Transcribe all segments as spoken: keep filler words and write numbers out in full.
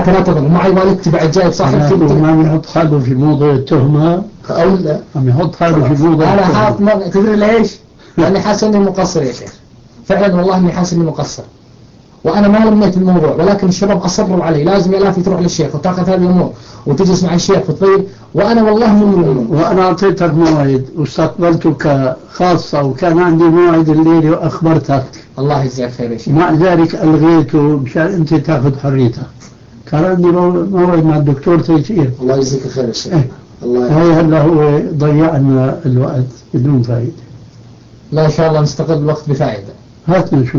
حتى لا تظلم. معي والدتي بعد جايب صاحبتي ما يحط حاله في موضوع التهمة أو لا عم يحط حاله في موضوع أنا حاط ما تدري ليش؟ لأني حاسس إني مقصر يا شيخ، فعلا والله إني حاسس إني مقصر، وأنا ما لميت الموضوع، ولكن الشباب أصروا علي لازم يا لافي تروح للشيخ وتأخذ هذه الأمور وتجلس مع الشيخ وتطيب، وأنا والله من وأنا أعطيتك موعد واستقبلتك خاصة وكان عندي موعد الليل وأخبرتك. الله يجزاك خير يا شيخ. مع ذلك ألغيته مشان أنت تأخذ حريتك. كان عندي موعد مع الدكتور تيسير. الله يجزاك خير يا شيخ. إيه. الله هاي هلا هو ضيعنا الوقت بدون فائدة. لا إن شاء الله نستغل الوقت بفائدة. هات نشوف.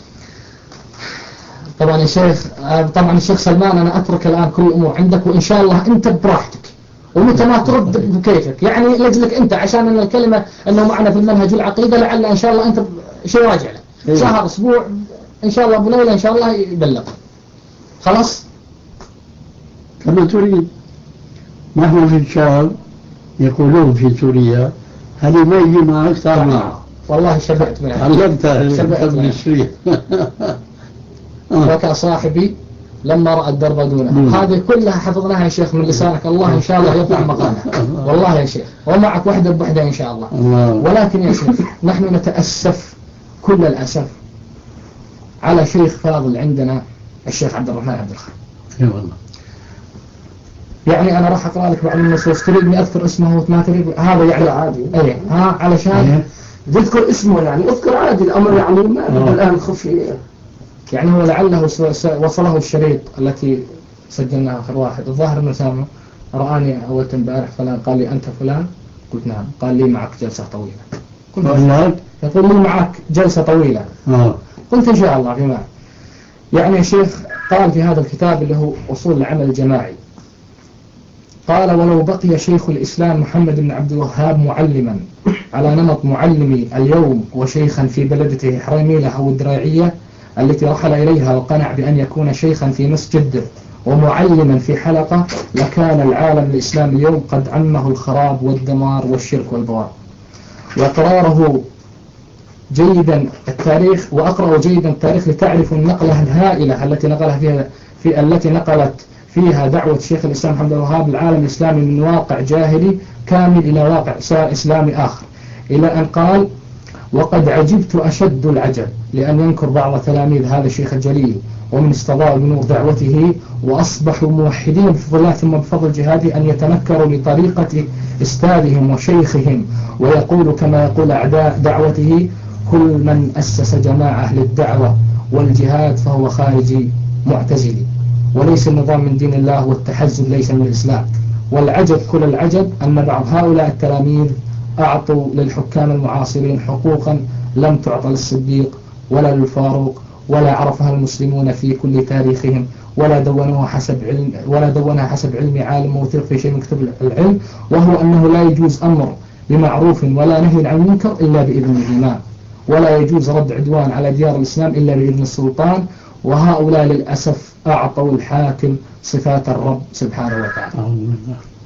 طبعا يا شيخ، طبعا الشيخ سلمان أنا أترك الآن كل الأمور عندك، وإن شاء الله أنت براحتك ومتى ما ترد بكيفك، يعني لجلك أنت عشان أن الكلمة أنه معنا في المنهج العقيدة، لعل إن شاء الله أنت شيء راجع له شهر أسبوع إن شاء الله أبو ليلى إن شاء الله يبلغ. خلاص كما تريد. نحن في الشام يقولون في سوريا هل ما يجي معك تعمل. والله شبعت منها. علمتها شبعت منها. بكى صاحبي لما رأى الدرب دونه. هذه كلها حفظناها يا شيخ من لسانك، الله إن شاء الله يرفع مقامها. والله يا شيخ، ومعك وحدة بوحدة إن شاء الله. ولكن يا شيخ نحن نتأسف كل الأسف على شيخ فاضل عندنا الشيخ عبد الرحمن عبد الخالق. اي والله. يعني أنا راح أقرأ لك بعض النصوص، تريدني أذكر اسمه وما تريد هذا يعني عادي. أي ها علشان تذكر اسمه يعني أذكر عادي، الأمر يعني ما الآن خفي يعني. هو لعله وصله الشريط التي سجلناها آخر واحد. الظاهر أنه سامع رآني أول امبارح فلان قال لي أنت فلان؟ قلت نعم. قال لي معك جلسة طويلة. قلت يقول لي معك جلسة طويلة. آه. قلت إن شاء الله فيما يعني. يا شيخ قال في هذا الكتاب اللي هو أصول العمل الجماعي، قال ولو بقي شيخ الإسلام محمد بن عبد الوهاب معلما على نمط معلمي اليوم وشيخا في بلدته حريميلة أو الدراعية التي رحل إليها وقنع بأن يكون شيخا في مسجد ومعلما في حلقة، لكان العالم الإسلامي اليوم قد عمه الخراب والدمار والشرك والبوار. وإقراره جيدا التاريخ وأقرأ جيدا التاريخ لتعرف النقلة الهائلة التي نقلها فيها في التي نقلت فيها دعوة شيخ الإسلام محمد بن الوهاب العالم الإسلامي من واقع جاهلي كامل إلى واقع إسلامي آخر، إلى أن قال وقد عجبت أشد العجب لأن ينكر بعض تلاميذ هذا الشيخ الجليل ومن استضاء بنور دعوته وأصبحوا موحدين بفضل الله ثم بفضل جهاده أن يتنكروا لطريقة أستاذهم وشيخهم، ويقول كما يقول أعداء دعوته كل من أسس جماعة للدعوة والجهاد فهو خارجي معتزلي، وليس النظام من دين الله والتحزب ليس من الإسلام. والعجب كل العجب أن بعض هؤلاء التلاميذ أعطوا للحكام المعاصرين حقوقا لم تعطى للصديق ولا للفاروق ولا عرفها المسلمون في كل تاريخهم، ولا دونوها حسب علم ولا دونها حسب علم عالم موثوق في شيء مكتوب العلم، وهو أنه لا يجوز أمر بمعروف ولا نهي عن المنكر إلا بإذن الإمام، ولا يجوز رد عدوان على ديار الإسلام إلا بإذن السلطان. وهؤلاء للأسف أعطوا الحاكم صفات الرب سبحانه وتعالى.